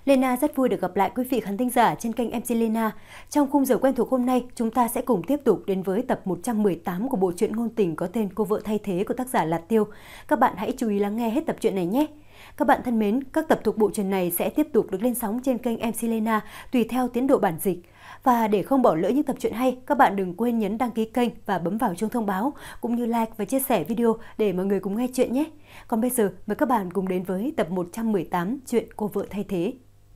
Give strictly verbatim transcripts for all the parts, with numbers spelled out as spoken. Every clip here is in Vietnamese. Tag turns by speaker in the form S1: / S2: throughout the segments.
S1: Lena rất vui được gặp lại quý vị khán thính giả trên kênh em xê Lena. Trong khung giờ quen thuộc hôm nay, chúng ta sẽ cùng tiếp tục đến với tập một trăm mười tám của bộ truyện ngôn tình có tên Cô vợ thay thế của tác giả Lạt Tiêu. Các bạn hãy chú ý lắng nghe hết tập truyện này nhé. Các bạn thân mến, các tập thuộc bộ truyện này sẽ tiếp tục được lên sóng trên kênh em xê Lena tùy theo tiến độ bản dịch. Và để không bỏ lỡ những tập truyện hay, các bạn đừng quên nhấn đăng ký kênh và bấm vào chuông thông báo, cũng như like và chia sẻ video để mọi người cùng nghe chuyện nhé. Còn bây giờ, mời các bạn cùng đến với tập một trăm mười tám chuyện Cô vợ thay thế.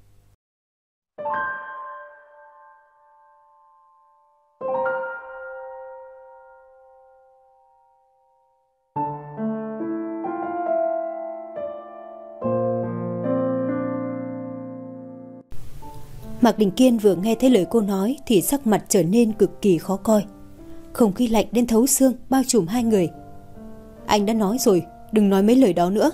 S1: Mạc Đình Kiên vừa nghe thấy lời cô nói thì sắc mặt trở nên cực kỳ khó coi. Không khí lạnh đến thấu xương bao trùm hai người. Anh đã nói rồi, đừng nói mấy lời đó nữa.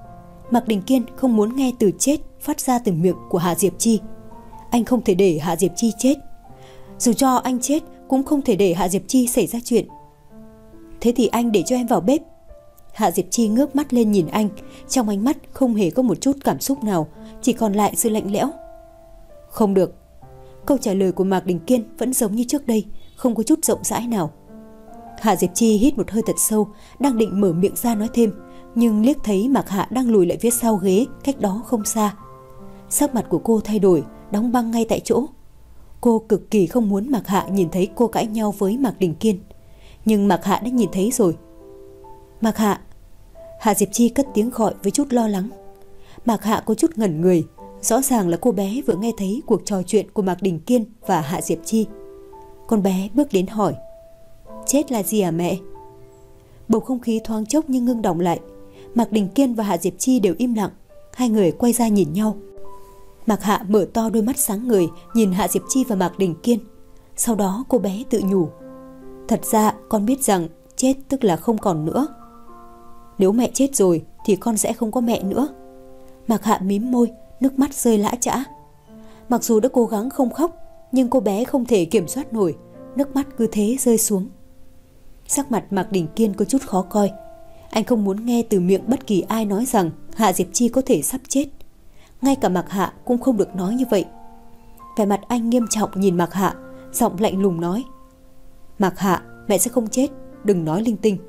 S1: Mạc Đình Kiên không muốn nghe từ chết phát ra từ miệng của Hạ Diệp Chi. Anh không thể để Hạ Diệp Chi chết. Dù cho anh chết cũng không thể để Hạ Diệp Chi xảy ra chuyện. Thế thì anh để cho em vào bếp. Hạ Diệp Chi ngước mắt lên nhìn anh, trong ánh mắt không hề có một chút cảm xúc nào, chỉ còn lại sự lạnh lẽo. Không được. Câu trả lời của Mạc Đình Kiên vẫn giống như trước đây, không có chút rộng rãi nào. Hạ Diệp Chi hít một hơi thật sâu, đang định mở miệng ra nói thêm, nhưng liếc thấy Mạc Hạ đang lùi lại phía sau ghế, cách đó không xa. Sắc mặt của cô thay đổi, đóng băng ngay tại chỗ. Cô cực kỳ không muốn Mạc Hạ nhìn thấy cô cãi nhau với Mạc Đình Kiên, nhưng Mạc Hạ đã nhìn thấy rồi. Mạc Hạ. Hạ Diệp Chi cất tiếng gọi với chút lo lắng. Mạc Hạ có chút ngẩn người. Rõ ràng là cô bé vừa nghe thấy cuộc trò chuyện của Mạc Đình Kiên và Hạ Diệp Chi. Con bé bước đến hỏi: Chết là gì à mẹ? Bầu không khí thoáng chốc như ngưng đọng lại. Mạc Đình Kiên và Hạ Diệp Chi đều im lặng. Hai người quay ra nhìn nhau. Mạc Hạ mở to đôi mắt sáng ngời nhìn Hạ Diệp Chi và Mạc Đình Kiên. Sau đó cô bé tự nhủ: Thật ra con biết rằng chết tức là không còn nữa. Nếu mẹ chết rồi thì con sẽ không có mẹ nữa. Mạc Hạ mím môi, nước mắt rơi lã chã. Mặc dù đã cố gắng không khóc, nhưng cô bé không thể kiểm soát nổi, nước mắt cứ thế rơi xuống. Sắc mặt Mạc Đình Kiên có chút khó coi. Anh không muốn nghe từ miệng bất kỳ ai nói rằng Hạ Diệp Chi có thể sắp chết. Ngay cả Mạc Hạ cũng không được nói như vậy. Vẻ mặt anh nghiêm trọng nhìn Mạc Hạ, giọng lạnh lùng nói: Mạc Hạ, mẹ sẽ không chết, đừng nói linh tinh.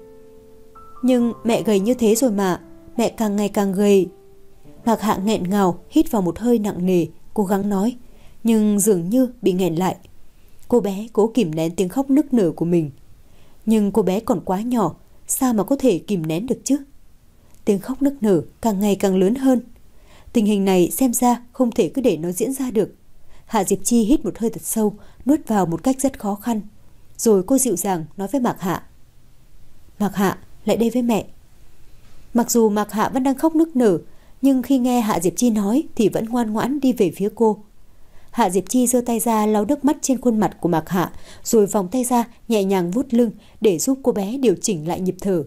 S1: Nhưng mẹ gầy như thế rồi mà, mẹ càng ngày càng gầy. Mạc Hạ nghẹn ngào hít vào một hơi nặng nề, cố gắng nói, nhưng dường như bị nghẹn lại. Cô bé cố kìm nén tiếng khóc nức nở của mình. Nhưng cô bé còn quá nhỏ, sao mà có thể kìm nén được chứ? Tiếng khóc nức nở càng ngày càng lớn hơn. Tình hình này xem ra không thể cứ để nó diễn ra được. Hạ Diệp Chi hít một hơi thật sâu, nuốt vào một cách rất khó khăn. Rồi cô dịu dàng nói với Mạc Hạ: Mạc Hạ, lại đây với mẹ. Mặc dù Mạc Hạ vẫn đang khóc nức nở, nhưng khi nghe Hạ Diệp Chi nói thì vẫn ngoan ngoãn đi về phía cô. Hạ Diệp Chi giơ tay ra lau nước mắt trên khuôn mặt của Mạc Hạ, rồi vòng tay ra nhẹ nhàng vuốt lưng để giúp cô bé điều chỉnh lại nhịp thở.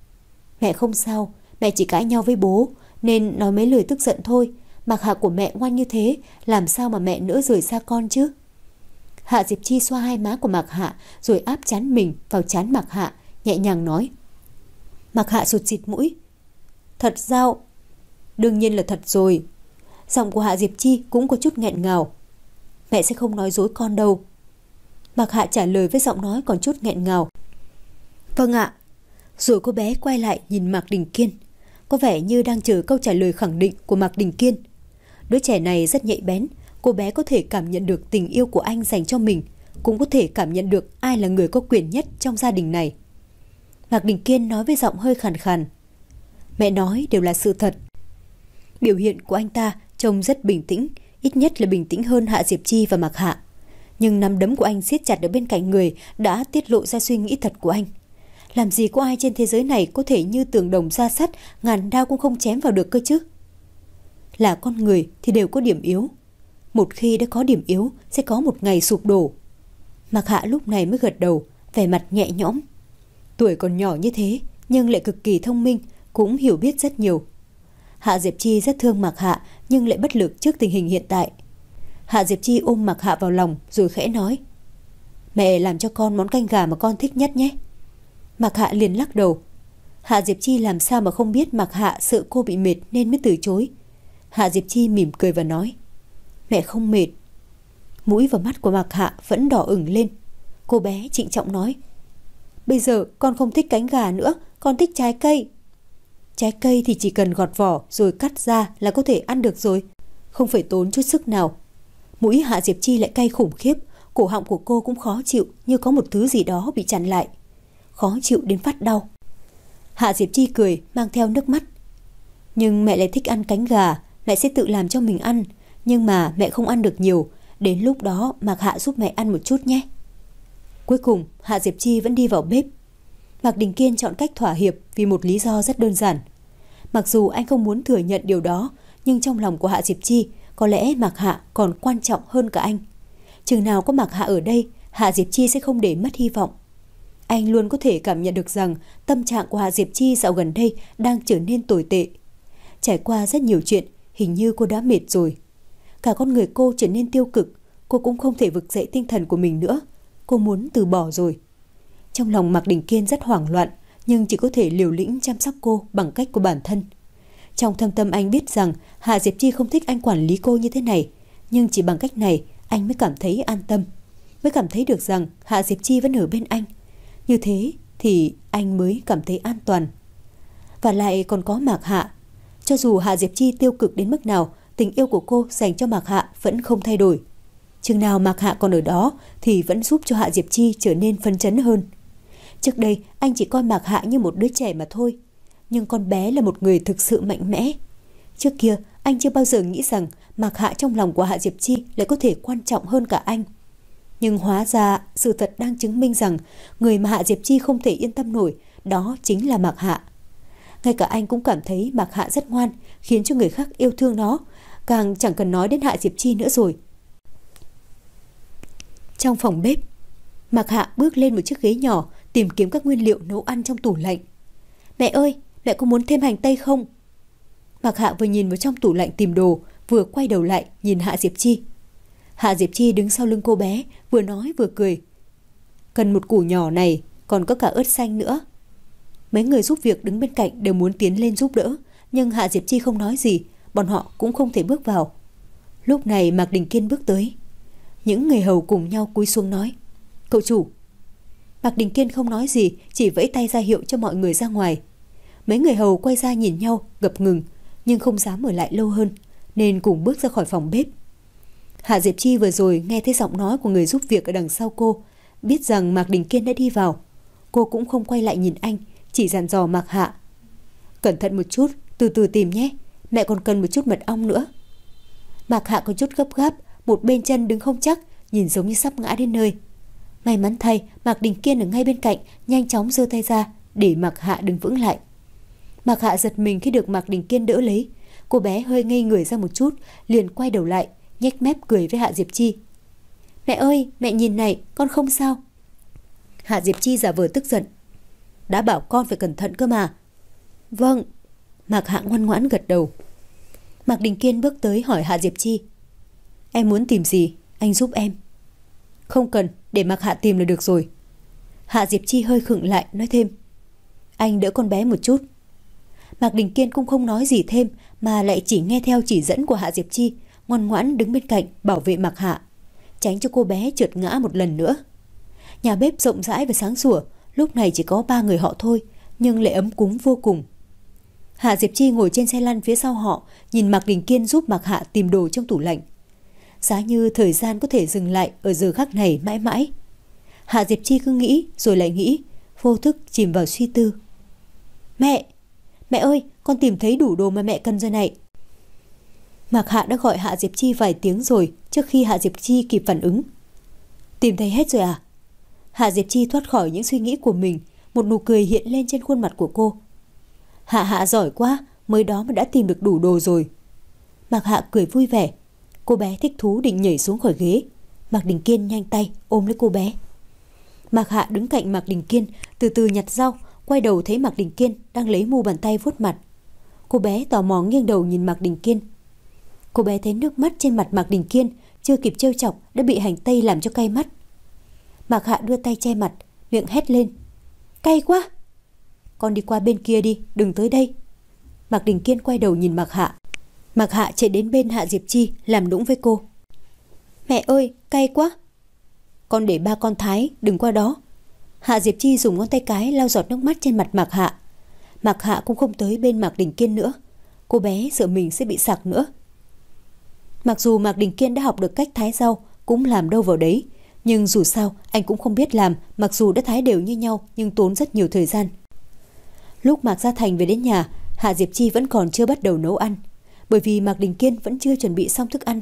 S1: Mẹ không sao, mẹ chỉ cãi nhau với bố nên nói mấy lời tức giận thôi. Mạc Hạ của mẹ ngoan như thế, làm sao mà mẹ nỡ rời xa con chứ? Hạ Diệp Chi xoa hai má của Mạc Hạ rồi áp trán mình vào trán Mạc Hạ, nhẹ nhàng nói. Mạc Hạ sụt sịt mũi. Thật sao? Đương nhiên là thật rồi. Giọng của Hạ Diệp Chi cũng có chút nghẹn ngào. Mẹ sẽ không nói dối con đâu. Mạc Hạ trả lời với giọng nói còn chút nghẹn ngào. Vâng ạ. Rồi cô bé quay lại nhìn Mạc Đình Kiên, có vẻ như đang chờ câu trả lời khẳng định của Mạc Đình Kiên. Đứa trẻ này rất nhạy bén. Cô bé có thể cảm nhận được tình yêu của anh dành cho mình, cũng có thể cảm nhận được ai là người có quyền nhất trong gia đình này. Mạc Đình Kiên nói với giọng hơi khàn khàn. Mẹ nói đều là sự thật. Biểu hiện của anh ta trông rất bình tĩnh, ít nhất là bình tĩnh hơn Hạ Diệp Chi và Mạc Hạ. Nhưng nắm đấm của anh siết chặt ở bên cạnh người đã tiết lộ ra suy nghĩ thật của anh. Làm gì có ai trên thế giới này có thể như tường đồng da sắt, ngàn đao cũng không chém vào được cơ chứ? Là con người thì đều có điểm yếu. Một khi đã có điểm yếu sẽ có một ngày sụp đổ. Mạc Hạ lúc này mới gật đầu, vẻ mặt nhẹ nhõm. Tuổi còn nhỏ như thế nhưng lại cực kỳ thông minh, cũng hiểu biết rất nhiều. Hạ Diệp Chi rất thương Mạc Hạ nhưng lại bất lực trước tình hình hiện tại. Hạ Diệp Chi ôm Mạc Hạ vào lòng rồi khẽ nói: Mẹ làm cho con món canh gà mà con thích nhất nhé. Mạc Hạ liền lắc đầu. Hạ Diệp Chi làm sao mà không biết Mạc Hạ sợ cô bị mệt nên mới từ chối. Hạ Diệp Chi mỉm cười và nói: Mẹ không mệt. Mũi và mắt của Mạc Hạ vẫn đỏ ửng lên. Cô bé trịnh trọng nói: Bây giờ con không thích cánh gà nữa, con thích trái cây. Trái cây thì chỉ cần gọt vỏ rồi cắt ra là có thể ăn được rồi, không phải tốn chút sức nào. Mũi Hạ Diệp Chi lại cay khủng khiếp, cổ họng của cô cũng khó chịu, như có một thứ gì đó bị chặn lại. Khó chịu đến phát đau. Hạ Diệp Chi cười mang theo nước mắt. Nhưng mẹ lại thích ăn cánh gà, mẹ sẽ tự làm cho mình ăn. Nhưng mà mẹ không ăn được nhiều, đến lúc đó Mạc Hạ giúp mẹ ăn một chút nhé. Cuối cùng Hạ Diệp Chi vẫn đi vào bếp. Mạc Đình Kiên chọn cách thỏa hiệp vì một lý do rất đơn giản. Mặc dù anh không muốn thừa nhận điều đó, nhưng trong lòng của Hạ Diệp Chi có lẽ Mạc Hạ còn quan trọng hơn cả anh. Chừng nào có Mạc Hạ ở đây, Hạ Diệp Chi sẽ không để mất hy vọng. Anh luôn có thể cảm nhận được rằng tâm trạng của Hạ Diệp Chi dạo gần đây đang trở nên tồi tệ. Trải qua rất nhiều chuyện, hình như cô đã mệt rồi. Cả con người cô trở nên tiêu cực, cô cũng không thể vực dậy tinh thần của mình nữa. Cô muốn từ bỏ rồi. Trong lòng Mạc Đình Kiên rất hoảng loạn, nhưng chỉ có thể liều lĩnh chăm sóc cô bằng cách của bản thân. Trong thâm tâm anh biết rằng Hạ Diệp Chi không thích anh quản lý cô như thế này, nhưng chỉ bằng cách này anh mới cảm thấy an tâm, mới cảm thấy được rằng Hạ Diệp Chi vẫn ở bên anh. Như thế thì anh mới cảm thấy an toàn. Và lại còn có Mạc Hạ. Cho dù Hạ Diệp Chi tiêu cực đến mức nào, tình yêu của cô dành cho Mạc Hạ vẫn không thay đổi. Chừng nào Mạc Hạ còn ở đó thì vẫn giúp cho Hạ Diệp Chi trở nên phấn chấn hơn. Trước đây anh chỉ coi Mạc Hạ như một đứa trẻ mà thôi, nhưng con bé là một người thực sự mạnh mẽ. Trước kia anh chưa bao giờ nghĩ rằng Mạc Hạ trong lòng của Hạ Diệp Chi lại có thể quan trọng hơn cả anh. Nhưng hóa ra sự thật đang chứng minh rằng người mà Hạ Diệp Chi không thể yên tâm nổi đó chính là Mạc Hạ. Ngay cả anh cũng cảm thấy Mạc Hạ rất ngoan, khiến cho người khác yêu thương nó, càng chẳng cần nói đến Hạ Diệp Chi nữa rồi. Trong phòng bếp, Mạc Hạ bước lên một chiếc ghế nhỏ, tìm kiếm các nguyên liệu nấu ăn trong tủ lạnh. Mẹ ơi, mẹ có muốn thêm hành tây không? Mạc Hạ vừa nhìn vào trong tủ lạnh tìm đồ, vừa quay đầu lại nhìn Hạ Diệp Chi. Hạ Diệp Chi đứng sau lưng cô bé, vừa nói vừa cười. Cần một củ nhỏ này, còn có cả ớt xanh nữa. Mấy người giúp việc đứng bên cạnh đều muốn tiến lên giúp đỡ, nhưng Hạ Diệp Chi không nói gì, bọn họ cũng không thể bước vào. Lúc này Mạc Đình Kiên bước tới. Những người hầu cùng nhau cúi xuống nói: Cậu chủ. Mạc Đình Kiên không nói gì, chỉ vẫy tay ra hiệu cho mọi người ra ngoài. Mấy người hầu quay ra nhìn nhau, ngập ngừng, nhưng không dám ở lại lâu hơn, nên cùng bước ra khỏi phòng bếp. Hạ Diệp Chi vừa rồi nghe thấy giọng nói của người giúp việc ở đằng sau cô, biết rằng Mạc Đình Kiên đã đi vào. Cô cũng không quay lại nhìn anh, chỉ dặn dò Mạc Hạ: Cẩn thận một chút, từ từ tìm nhé, mẹ còn cần một chút mật ong nữa. Mạc Hạ có chút gấp gáp, một bên chân đứng không chắc, nhìn giống như sắp ngã đến nơi. May mắn thay, Mạc Đình Kiên ở ngay bên cạnh, nhanh chóng giơ tay ra để Mạc Hạ đứng vững lại. Mạc Hạ giật mình khi được Mạc Đình Kiên đỡ lấy. Cô bé hơi ngây người ra một chút, liền quay đầu lại, nhếch mép cười với Hạ Diệp Chi. Mẹ ơi, mẹ nhìn này, con không sao. Hạ Diệp Chi giả vờ tức giận. Đã bảo con phải cẩn thận cơ mà. Vâng. Mạc Hạ ngoan ngoãn gật đầu. Mạc Đình Kiên bước tới hỏi Hạ Diệp Chi: Em muốn tìm gì, anh giúp em. Không cần, để Mạc Hạ tìm là được rồi. Hạ Diệp Chi hơi khựng lại nói thêm: Anh đỡ con bé một chút. Mạc Đình Kiên cũng không nói gì thêm, mà lại chỉ nghe theo chỉ dẫn của Hạ Diệp Chi, ngoan ngoãn đứng bên cạnh bảo vệ Mạc Hạ, tránh cho cô bé trượt ngã một lần nữa. Nhà bếp rộng rãi và sáng sủa, lúc này chỉ có ba người họ thôi, nhưng lại ấm cúng vô cùng. Hạ Diệp Chi ngồi trên xe lăn phía sau họ, nhìn Mạc Đình Kiên giúp Mạc Hạ tìm đồ trong tủ lạnh. Giá như thời gian có thể dừng lại ở giờ khắc này mãi mãi. Hạ Diệp Chi cứ nghĩ rồi lại nghĩ, vô thức chìm vào suy tư. Mẹ! Mẹ ơi, con tìm thấy đủ đồ mà mẹ cần rồi này. Mạc Hạ đã gọi Hạ Diệp Chi vài tiếng rồi, trước khi Hạ Diệp Chi kịp phản ứng. Tìm thấy hết rồi à? Hạ Diệp Chi thoát khỏi những suy nghĩ của mình, một nụ cười hiện lên trên khuôn mặt của cô. Hạ Hạ giỏi quá, mới đó mà đã tìm được đủ đồ rồi. Mạc Hạ cười vui vẻ. Cô bé thích thú định nhảy xuống khỏi ghế. Mạc Đình Kiên nhanh tay ôm lấy cô bé. Mạc Hạ đứng cạnh Mạc Đình Kiên, từ từ nhặt rau, quay đầu thấy Mạc Đình Kiên đang lấy mu bàn tay vuốt mặt. Cô bé tò mò nghiêng đầu nhìn Mạc Đình Kiên. Cô bé thấy nước mắt trên mặt Mạc Đình Kiên, chưa kịp trêu chọc đã bị hành tây làm cho cay mắt. Mạc Hạ đưa tay che mặt, miệng hét lên: Cay quá! Con đi qua bên kia đi, đừng tới đây. Mạc Đình Kiên quay đầu nhìn Mạc Hạ. Mạc Hạ chạy đến bên Hạ Diệp Chi làm nũng với cô. Mẹ ơi, cay quá. Con để ba con thái, đừng qua đó. Hạ Diệp Chi dùng ngón tay cái lau giọt nước mắt trên mặt Mạc Hạ. Mạc Hạ cũng không tới bên Mạc Đình Kiên nữa. Cô bé sợ mình sẽ bị sặc nữa. Mặc dù Mạc Đình Kiên đã học được cách thái rau, cũng làm đâu vào đấy, nhưng dù sao anh cũng không biết làm. Mặc dù đã thái đều như nhau nhưng tốn rất nhiều thời gian. Lúc Mạc Gia Thành về đến nhà, Hạ Diệp Chi vẫn còn chưa bắt đầu nấu ăn, bởi vì Mạc Đình Kiên vẫn chưa chuẩn bị xong thức ăn.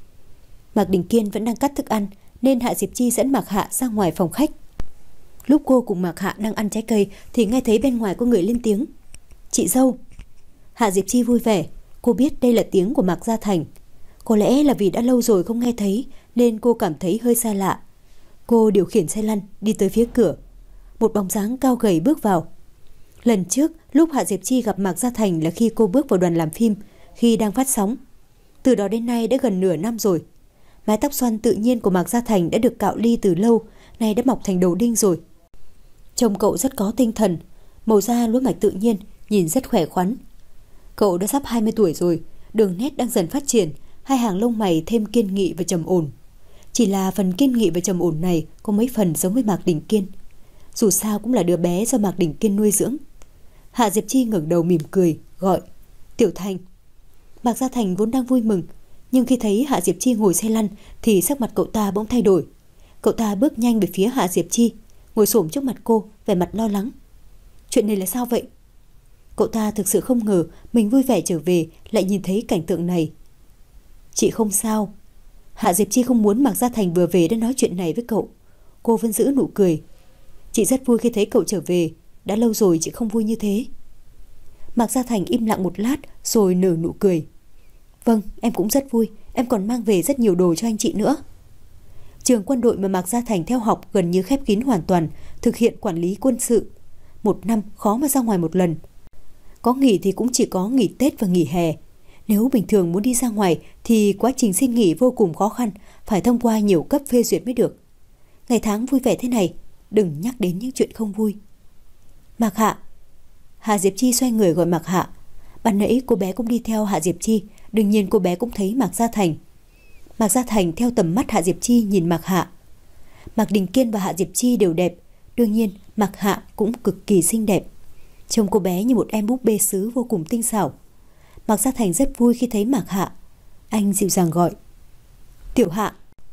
S1: Mạc Đình Kiên vẫn đang cắt thức ăn, nên Hạ Diệp Chi dẫn Mạc Hạ ra ngoài phòng khách. Lúc cô cùng Mạc Hạ đang ăn trái cây thì nghe thấy bên ngoài có người lên tiếng. Chị dâu. Hạ Diệp Chi vui vẻ. Cô biết đây là tiếng của Mạc Gia Thành. Có lẽ là vì đã lâu rồi không nghe thấy nên cô cảm thấy hơi xa lạ. Cô điều khiển xe lăn đi tới phía cửa. Một bóng dáng cao gầy bước vào. Lần trước lúc Hạ Diệp Chi gặp Mạc Gia Thành là khi cô bước vào đoàn làm phim, khi đang phát sóng. Từ đó đến nay đã gần nửa năm rồi. Mái tóc xoăn tự nhiên của Mạc Gia Thành đã được cạo li từ lâu, nay đã mọc thành đầu đinh rồi. Trông cậu rất có tinh thần, màu da lúa mạch tự nhiên, nhìn rất khỏe khoắn. Cậu đã sắp hai mươi tuổi rồi, đường nét đang dần phát triển, hai hàng lông mày thêm kiên nghị và trầm ổn. Chỉ là phần kiên nghị và trầm ổn này có mấy phần giống với Mạc Đình Kiên. Dù sao cũng là đứa bé do Mạc Đình Kiên nuôi dưỡng. Hạ Diệp Chi ngẩng đầu mỉm cười, gọi Tiểu Thành. Mạc Gia Thành vốn đang vui mừng, nhưng khi thấy Hạ Diệp Chi ngồi xe lăn thì sắc mặt cậu ta bỗng thay đổi. Cậu ta bước nhanh về phía Hạ Diệp Chi, ngồi xổm trước mặt cô, vẻ mặt lo lắng. Chuyện này là sao vậy? Cậu ta thực sự không ngờ mình vui vẻ trở về lại nhìn thấy cảnh tượng này. Chị không sao. Hạ Diệp Chi không muốn Mạc Gia Thành vừa về đã nói chuyện này với cậu. Cô vẫn giữ nụ cười. Chị rất vui khi thấy cậu trở về, đã lâu rồi chị không vui như thế. Mạc Gia Thành im lặng một lát rồi nở nụ cười. Vâng, em cũng rất vui, em còn mang về rất nhiều đồ cho anh chị nữa. Trường quân đội mà Mạc Gia Thành theo học gần như khép kín hoàn toàn, thực hiện quản lý quân sự. Một năm khó mà ra ngoài một lần. Có nghỉ thì cũng chỉ có nghỉ Tết và nghỉ hè. Nếu bình thường muốn đi ra ngoài thì quá trình xin nghỉ vô cùng khó khăn, phải thông qua nhiều cấp phê duyệt mới được. Ngày tháng vui vẻ thế này, đừng nhắc đến những chuyện không vui. Mạc Hạ. Hạ Diệp Chi xoay người gọi Mạc Hạ. Ban nãy cô bé cũng đi theo Hạ Diệp Chi, đương nhiên cô bé cũng thấy Mạc Gia Thành. Mạc Gia Thành theo tầm mắt Hạ Diệp Chi nhìn Mạc Hạ. Mạc Đình Kiên và Hạ Diệp Chi đều đẹp, đương nhiên Mạc Hạ cũng cực kỳ xinh đẹp. Trông cô bé như một em búp bê sứ vô cùng tinh xảo. Mạc Gia Thành rất vui khi thấy Mạc Hạ. Anh dịu dàng gọi Tiểu Hạ.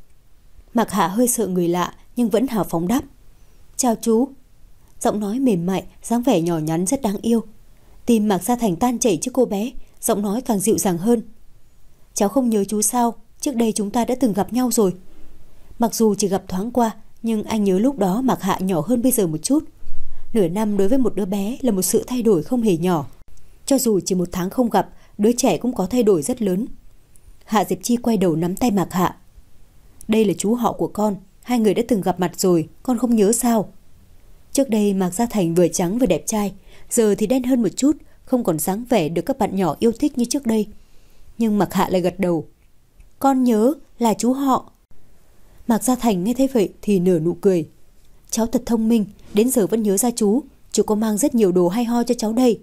S1: Mạc Hạ hơi sợ người lạ nhưng vẫn hào phóng đáp Chào chú. Giọng nói mềm mại, dáng vẻ nhỏ nhắn rất đáng yêu. Tim Mạc Gia Thành tan chảy trước cô bé, giọng nói càng dịu dàng hơn. Cháu không nhớ chú sao, trước đây chúng ta đã từng gặp nhau rồi. Mặc dù chỉ gặp thoáng qua, nhưng anh nhớ lúc đó Mạc Hạ nhỏ hơn bây giờ một chút. Nửa năm đối với một đứa bé là một sự thay đổi không hề nhỏ. Cho dù chỉ một tháng không gặp, đứa trẻ cũng có thay đổi rất lớn. Hạ Diệp Chi quay đầu nắm tay Mạc Hạ. Đây là chú họ của con, hai người đã từng gặp mặt rồi, con không nhớ sao? Trước đây Mạc Gia Thành vừa trắng vừa đẹp trai, giờ thì đen hơn một chút, không còn dáng vẻ được các bạn nhỏ yêu thích như trước đây. Nhưng Mạc Hạ lại gật đầu. Con nhớ là chú họ. Mạc Gia Thành nghe thấy vậy thì nở nụ cười. Cháu thật thông minh, đến giờ vẫn nhớ ra chú. Chú có mang rất nhiều đồ hay ho cho cháu đây.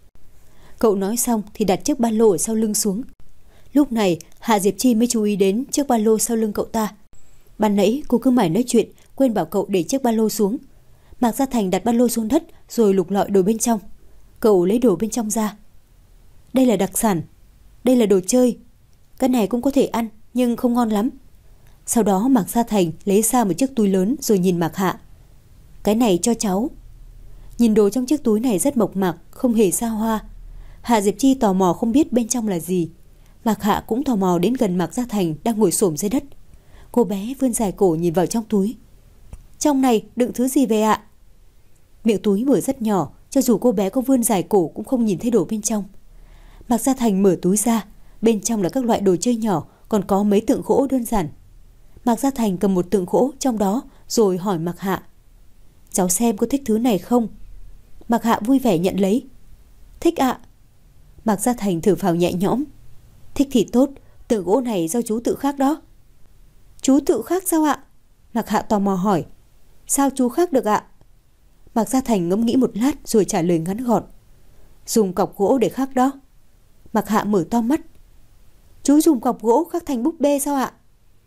S1: Cậu nói xong thì đặt chiếc ba lô ở sau lưng xuống. Lúc này Hạ Diệp Chi mới chú ý đến chiếc ba lô sau lưng cậu ta. Ban nãy cô cứ mải nói chuyện, quên bảo cậu để chiếc ba lô xuống. Mạc Gia Thành đặt ba lô xuống đất rồi lục lọi đồ bên trong. Cậu lấy đồ bên trong ra. Đây là đặc sản, đây là đồ chơi. Cái này cũng có thể ăn nhưng không ngon lắm. Sau đó Mạc Gia Thành lấy ra một chiếc túi lớn rồi nhìn Mạc Hạ. Cái này cho cháu. Nhìn đồ trong chiếc túi này rất mộc mạc, không hề xa hoa. Hạ Diệp Chi tò mò không biết bên trong là gì. Mạc Hạ cũng tò mò đến gần Mạc Gia Thành đang ngồi xổm dưới đất. Cô bé vươn dài cổ nhìn vào trong túi. Trong này đựng thứ gì về ạ? Miệng túi mở rất nhỏ, cho dù cô bé có vươn dài cổ cũng không nhìn thấy đồ bên trong. Mạc Gia Thành mở túi ra, bên trong là các loại đồ chơi nhỏ, còn có mấy tượng gỗ đơn giản. Mạc Gia Thành cầm một tượng gỗ trong đó rồi hỏi Mạc Hạ. Cháu xem có thích thứ này không? Mạc Hạ vui vẻ nhận lấy. Thích ạ. Mạc Gia Thành thở phào nhẹ nhõm. Thích thì tốt, tượng gỗ này do chú tự khắc đó. Chú tự khắc sao ạ? Mạc Hạ tò mò hỏi. Sao chú khắc được ạ? Mạc Gia Thành ngẫm nghĩ một lát rồi trả lời ngắn gọn. Dùng cọc gỗ để khắc đó. Mạc Hạ mở to mắt. Chú dùng cọc gỗ khắc thành búp bê sao ạ?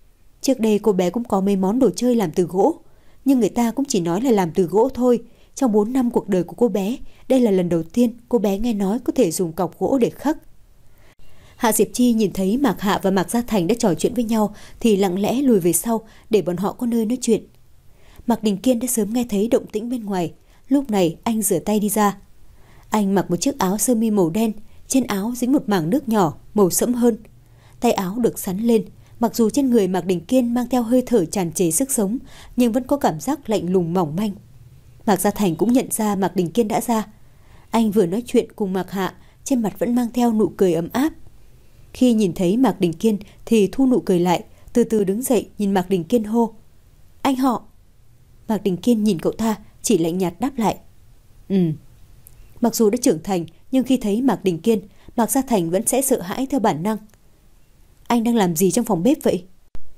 S1: Trước đây cô bé cũng có mấy món đồ chơi làm từ gỗ, nhưng người ta cũng chỉ nói là làm từ gỗ thôi. Trong bốn năm cuộc đời của cô bé, đây là lần đầu tiên cô bé nghe nói có thể dùng cọc gỗ để khắc. Hạ Diệp Chi nhìn thấy Mạc Hạ và Mạc Gia Thành đã trò chuyện với nhau thì lặng lẽ lùi về sau để bọn họ có nơi nói chuyện. Mạc Đình Kiên đã sớm nghe thấy động tĩnh bên ngoài. Lúc này anh rửa tay đi ra. Anh mặc một chiếc áo sơ mi màu đen, trên áo dính một mảng nước nhỏ màu sẫm hơn. Tay áo được xắn lên, mặc dù trên người Mạc Đình Kiên mang theo hơi thở tràn trề sức sống, nhưng vẫn có cảm giác lạnh lùng mỏng manh. Mạc Gia Thành cũng nhận ra Mạc Đình Kiên đã ra. Anh vừa nói chuyện cùng Mạc Hạ, trên mặt vẫn mang theo nụ cười ấm áp. Khi nhìn thấy Mạc Đình Kiên thì thu nụ cười lại, từ từ đứng dậy nhìn Mạc Đình Kiên hô: "Anh họ." Mạc Đình Kiên nhìn cậu ta, chỉ lạnh nhạt đáp lại: "Ừ." Mặc dù đã trưởng thành, nhưng khi thấy Mạc Đình Kiên, Mạc Gia Thành vẫn sẽ sợ hãi theo bản năng. "Anh đang làm gì trong phòng bếp vậy?"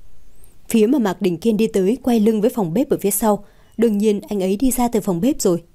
S1: Phía mà Mạc Đình Kiên đi tới quay lưng với phòng bếp ở phía sau. Đương nhiên anh ấy đi ra từ phòng bếp rồi.